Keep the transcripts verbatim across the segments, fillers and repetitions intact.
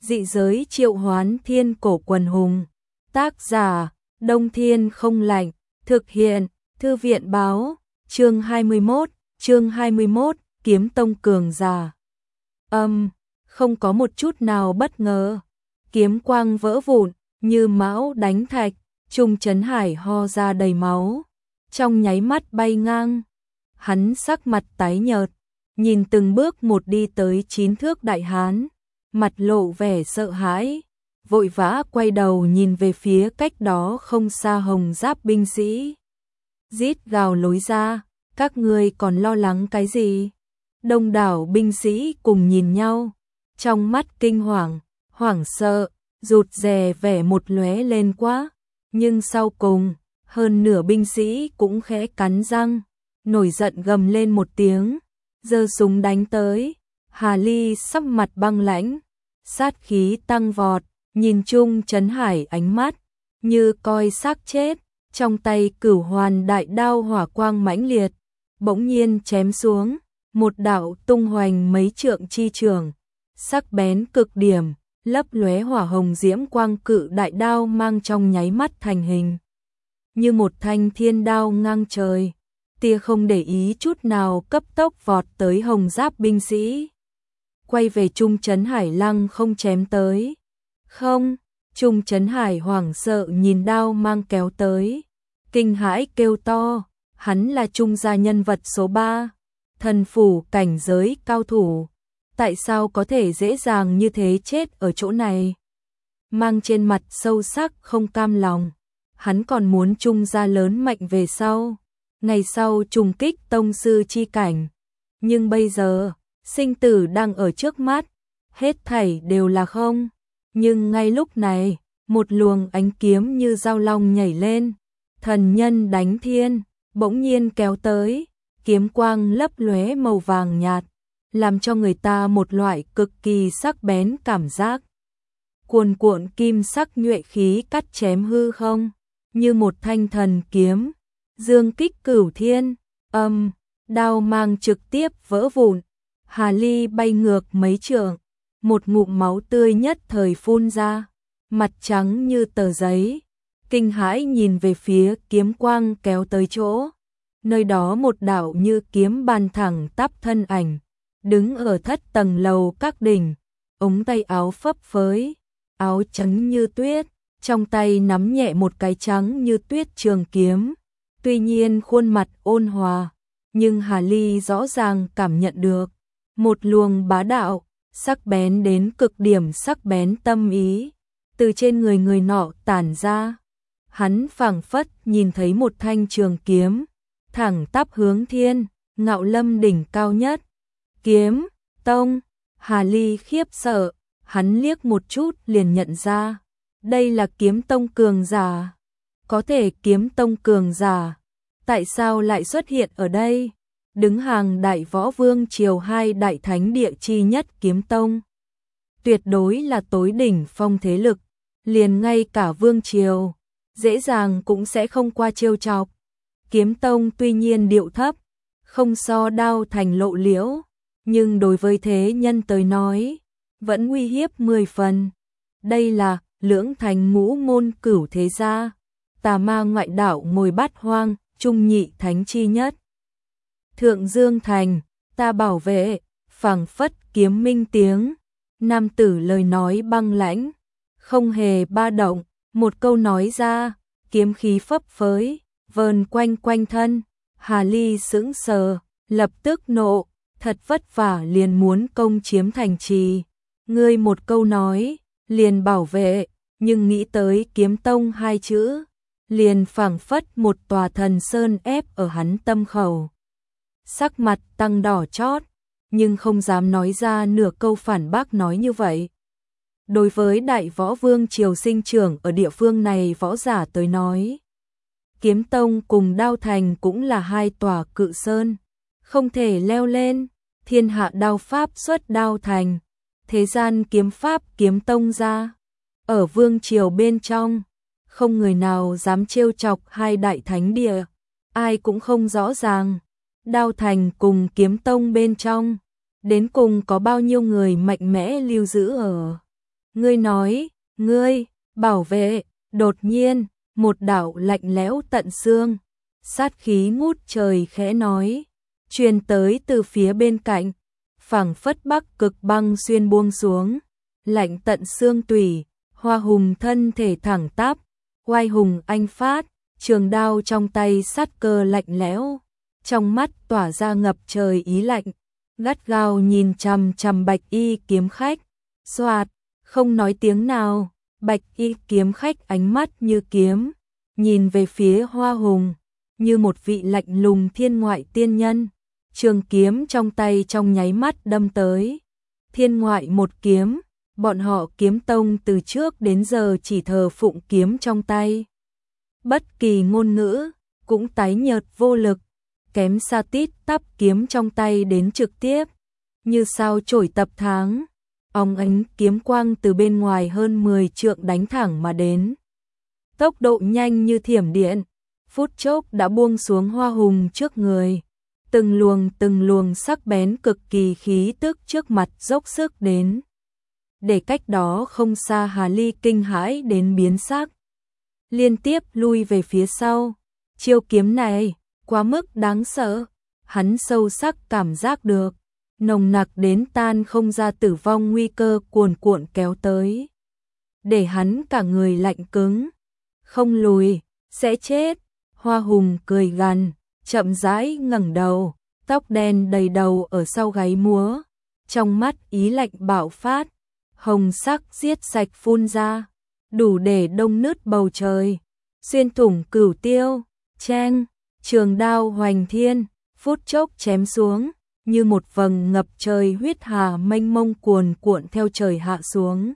Dị giới triệu hoán thiên cổ quần hùng. Tác giả, Đông Thiên Không Lạnh. Thực hiện, Thư viện báo. Chương hai mươi mốt, chương hai mươi mốt, kiếm tông cường giả. Âm, không có một chút nào bất ngờ. Kiếm quang vỡ vụn, như mão đánh thạch, Trung Chấn Hải ho ra đầy máu. Trong nháy mắt bay ngang, hắn sắc mặt tái nhợt, nhìn từng bước một đi tới chín thước đại hán, mặt lộ vẻ sợ hãi, vội vã quay đầu nhìn về phía cách đó không xa hồng giáp binh sĩ. Rít gào lối ra, các ngươi còn lo lắng cái gì? Đông đảo binh sĩ cùng nhìn nhau, trong mắt kinh hoàng, hoảng sợ, rụt rè vẻ một lóe lên quá, nhưng sau cùng, hơn nửa binh sĩ cũng khẽ cắn răng, nổi giận gầm lên một tiếng, giơ súng đánh tới. Hà Ly sắc mặt băng lãnh, sát khí tăng vọt, nhìn Trung Chấn Hải ánh mắt như coi xác chết, trong tay Cửu Hoàn đại đao hỏa quang mãnh liệt, bỗng nhiên chém xuống, một đạo tung hoành mấy trượng chi trường, sắc bén cực điểm, lấp lóe hỏa hồng diễm quang cự đại đao mang trong nháy mắt thành hình, như một thanh thiên đao ngang trời, tia không để ý chút nào cấp tốc vọt tới hồng giáp binh sĩ. Quay về Trung Chấn Hải lăng không chém tới. Không, Trung Chấn Hải hoảng sợ nhìn đao mang kéo tới, kinh hãi kêu to, hắn là Trung gia nhân vật số ba, thần phủ cảnh giới cao thủ, tại sao có thể dễ dàng như thế chết ở chỗ này? Mang trên mặt sâu sắc không cam lòng, hắn còn muốn Trung gia lớn mạnh về sau, ngày sau trùng kích tông sư chi cảnh, nhưng bây giờ, sinh tử đang ở trước mắt, hết thảy đều là không. Nhưng ngay lúc này, một luồng ánh kiếm như dao long nhảy lên, thần nhân đánh thiên, bỗng nhiên kéo tới, kiếm quang lấp lóe màu vàng nhạt, làm cho người ta một loại cực kỳ sắc bén cảm giác. Cuồn cuộn kim sắc nhuệ khí cắt chém hư không, như một thanh thần kiếm, dương kích cửu thiên, âm, đao mang trực tiếp vỡ vụn, Hà Ly bay ngược mấy trượng, một ngụm máu tươi nhất thời phun ra, mặt trắng như tờ giấy, kinh hãi nhìn về phía kiếm quang kéo tới chỗ, nơi đó một đạo như kiếm bàn thẳng tắp thân ảnh, đứng ở thất tầng lầu các đỉnh, ống tay áo phấp phới, áo trắng như tuyết, trong tay nắm nhẹ một cái trắng như tuyết trường kiếm, tuy nhiên khuôn mặt ôn hòa, nhưng Hà Ly rõ ràng cảm nhận được một luồng bá đạo, sắc bén đến cực điểm sắc bén tâm ý, từ trên người người nọ tản ra. Hắn phảng phất nhìn thấy một thanh trường kiếm, thẳng tắp hướng thiên, ngạo lâm đỉnh cao nhất. Kiếm, tông, Hà Ly khiếp sợ, hắn liếc một chút liền nhận ra, đây là kiếm tông cường giả. Có thể kiếm tông cường giả, tại sao lại xuất hiện ở đây? Đứng hàng đại võ vương triều hai đại thánh địa chi nhất kiếm tông. Tuyệt đối là tối đỉnh phong thế lực, liền ngay cả vương triều, dễ dàng cũng sẽ không qua trêu chọc. Kiếm tông tuy nhiên điệu thấp, không so Đao Thành lộ liễu, nhưng đối với thế nhân tới nói, vẫn uy hiếp mười phần. Đây là lưỡng thành ngũ môn cửu thế gia, tà ma ngoại đạo ngồi bát hoang, trung nhị thánh chi nhất. Thượng Dương Thành, ta bảo vệ, phảng phất kiếm minh tiếng, nam tử lời nói băng lãnh, không hề ba động, một câu nói ra, kiếm khí phấp phới, vờn quanh quanh thân, Hà Ly sững sờ, lập tức nộ, thật vất vả liền muốn công chiếm thành trì, ngươi một câu nói, liền bảo vệ, nhưng nghĩ tới kiếm tông hai chữ, liền phảng phất một tòa thần sơn ép ở hắn tâm khẩu. Sắc mặt tăng đỏ chót, nhưng không dám nói ra nửa câu phản bác nói như vậy. Đối với đại võ vương triều sinh trưởng ở địa phương này võ giả tới nói, kiếm tông cùng Đao Thành cũng là hai tòa cự sơn, không thể leo lên, thiên hạ đao pháp xuất Đao Thành, thế gian kiếm pháp kiếm tông ra. Ở vương triều bên trong, không người nào dám trêu chọc hai đại thánh địa, ai cũng không rõ ràng. Đao Thành cùng kiếm tông bên trong, đến cùng có bao nhiêu người mạnh mẽ lưu giữ ở Ngươi nói, ngươi, bảo vệ, đột nhiên, một đạo lạnh lẽo tận xương, sát khí ngút trời khẽ nói, truyền tới từ phía bên cạnh, phảng phất bắc cực băng xuyên buông xuống, lạnh tận xương tủy, Hoa Hùng thân thể thẳng tắp, oai hùng anh phát, trường đao trong tay sát cơ lạnh lẽo, trong mắt tỏa ra ngập trời ý lạnh, gắt gao nhìn chằm chằm Bạch Y kiếm khách, xoạt, không nói tiếng nào, Bạch Y kiếm khách ánh mắt như kiếm, nhìn về phía Hoa Hùng, như một vị lạnh lùng thiên ngoại tiên nhân, trường kiếm trong tay trong nháy mắt đâm tới, thiên ngoại một kiếm, bọn họ kiếm tông từ trước đến giờ chỉ thờ phụng kiếm trong tay. Bất kỳ ngôn ngữ, cũng tái nhợt vô lực, kém xa tít tắp kiếm trong tay đến trực tiếp, như sao chổi tập tháng, óng ánh kiếm quang từ bên ngoài hơn mười trượng đánh thẳng mà đến. Tốc độ nhanh như thiểm điện, phút chốc đã buông xuống Hoa Hùng trước người, từng luồng từng luồng sắc bén cực kỳ khí tức trước mặt dốc sức đến. Để cách đó không xa Hà Ly kinh hãi đến biến sắc, liên tiếp lui về phía sau, chiêu kiếm này quá mức đáng sợ, hắn sâu sắc cảm giác được, nồng nặc đến tan không ra tử vong nguy cơ cuồn cuộn kéo tới, để hắn cả người lạnh cứng, không lùi, sẽ chết. Hoa Hùng cười gằn, chậm rãi ngẩng đầu, tóc đen đầy đầu ở sau gáy múa, trong mắt ý lạnh bạo phát, hồng sắc giết sạch phun ra, đủ để đông nứt bầu trời, xuyên thủng cửu tiêu, cheng, trường đao hoành thiên, phút chốc chém xuống, như một vầng ngập trời huyết hà mênh mông cuồn cuộn theo trời hạ xuống.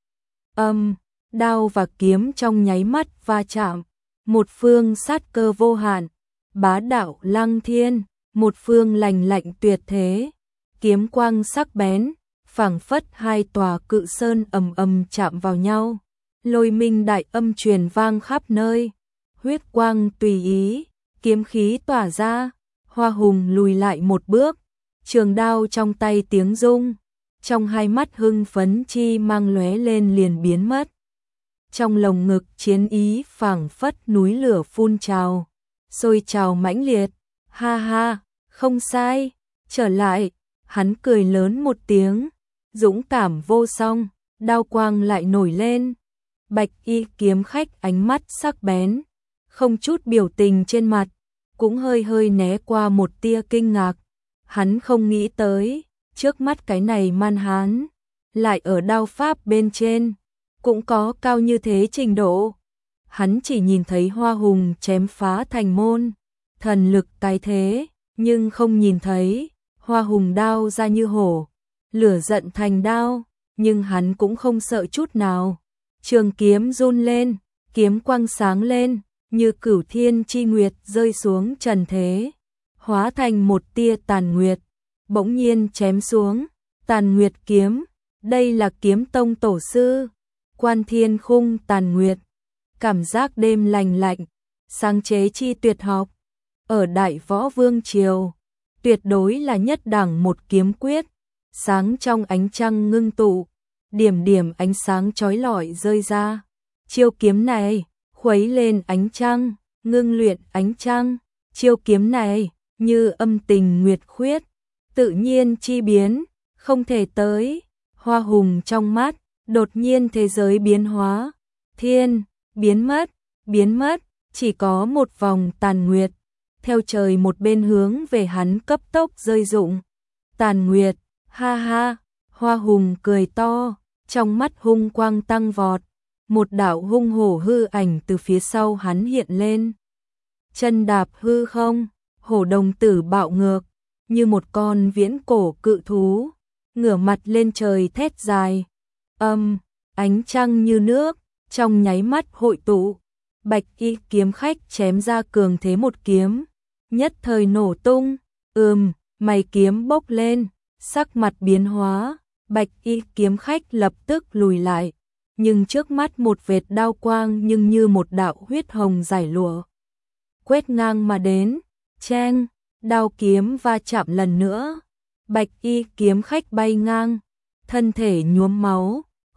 Âm, đao và kiếm trong nháy mắt va chạm, một phương sát cơ vô hạn, bá đạo lăng thiên, một phương lành lạnh tuyệt thế, kiếm quang sắc bén, phảng phất hai tòa cự sơn ầm ầm chạm vào nhau, lôi minh đại âm truyền vang khắp nơi, huyết quang tùy ý, kiếm khí tỏa ra, Hoa Hùng lùi lại một bước, trường đao trong tay tiếng rung, trong hai mắt hưng phấn chi mang lóe lên liền biến mất. Trong lồng ngực chiến ý phảng phất núi lửa phun trào, sôi trào mãnh liệt, ha ha, không sai, trở lại, hắn cười lớn một tiếng, dũng cảm vô song, đao quang lại nổi lên, Bạch Y kiếm khách ánh mắt sắc bén, không chút biểu tình trên mặt, cũng hơi hơi né qua một tia kinh ngạc, hắn không nghĩ tới, trước mắt cái này man hán, lại ở đao pháp bên trên, cũng có cao như thế trình độ. Hắn chỉ nhìn thấy Hoa Hùng chém phá thành môn, thần lực tái thế, nhưng không nhìn thấy Hoa Hùng đao ra như hổ, lửa giận thành đao, nhưng hắn cũng không sợ chút nào. Trường kiếm run lên, kiếm quang sáng lên, như cửu thiên chi nguyệt rơi xuống trần thế, hóa thành một tia tàn nguyệt, bỗng nhiên chém xuống, tàn nguyệt kiếm, đây là kiếm tông tổ sư, Quan Thiên Khung tàn nguyệt, cảm giác đêm lành lạnh, sáng chế chi tuyệt học, ở Đại Võ Vương Triều, tuyệt đối là nhất đẳng một kiếm quyết, sáng trong ánh trăng ngưng tụ, điểm điểm ánh sáng chói lọi rơi ra, chiêu kiếm này, khuấy lên ánh trăng, ngưng luyện ánh trăng, chiêu kiếm này, như âm tình nguyệt khuyết, tự nhiên chi biến, không thể tới, Hoa Hùng trong mắt, đột nhiên thế giới biến hóa, thiên, biến mất, biến mất, chỉ có một vòng tàn nguyệt, theo trời một bên hướng về hắn cấp tốc rơi rụng, tàn nguyệt, ha ha, Hoa Hùng cười to, trong mắt hung quang tăng vọt, một đạo hung hổ hư ảnh từ phía sau hắn hiện lên, chân đạp hư không, hổ đồng tử bạo ngược, như một con viễn cổ cự thú, ngửa mặt lên trời thét dài, âm, ánh trăng như nước, trong nháy mắt hội tụ, Bạch Y kiếm khách chém ra cường thế một kiếm, nhất thời nổ tung, ừm, mày kiếm bốc lên, sắc mặt biến hóa, Bạch Y kiếm khách lập tức lùi lại, nhưng trước mắt một vệt đao quang nhưng như một đạo huyết hồng giải lụa, quét ngang mà đến, cheng, đao kiếm va chạm lần nữa, Bạch Y kiếm khách bay ngang, thân thể nhuốm máu,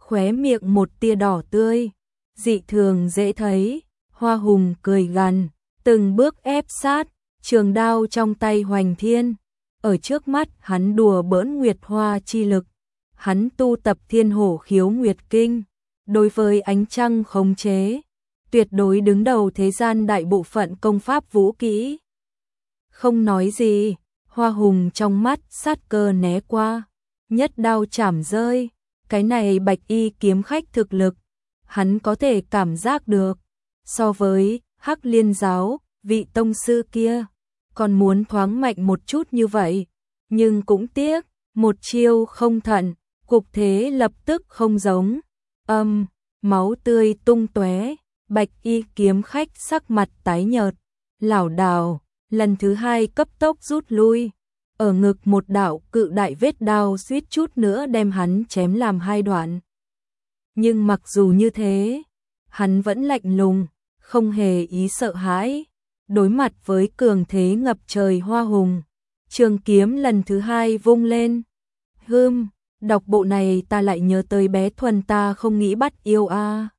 khóe miệng một tia đỏ tươi, dị thường dễ thấy. Hoa Hùng cười gằn, từng bước ép sát, trường đao trong tay Hoành Thiên. Ở trước mắt hắn đùa bỡn Nguyệt Hoa chi lực, hắn tu tập Thiên Hổ Khiếu Nguyệt Kinh, đối với ánh trăng khống chế, tuyệt đối đứng đầu thế gian đại bộ phận công pháp vũ kỹ. Không nói gì, Hoa Hùng trong mắt sát cơ né qua, nhất đao chảm rơi, cái này Bạch Y kiếm khách thực lực, hắn có thể cảm giác được, so với Hắc Liên giáo, vị tông sư kia, còn muốn thoáng mạnh một chút như vậy, nhưng cũng tiếc, một chiêu không thận, cục thế lập tức không giống. Âm, máu tươi tung tóe, Bạch Y kiếm khách sắc mặt tái nhợt, lảo đảo, lần thứ hai cấp tốc rút lui, ở ngực một đạo cự đại vết đao suýt chút nữa đem hắn chém làm hai đoạn. Nhưng mặc dù như thế, hắn vẫn lạnh lùng, không hề ý sợ hãi, đối mặt với cường thế ngập trời Hoa Hùng, trường kiếm lần thứ hai vung lên. Hừm, đọc bộ này ta lại nhớ tới bé Thuần ta không nghĩ bắt yêu a. À.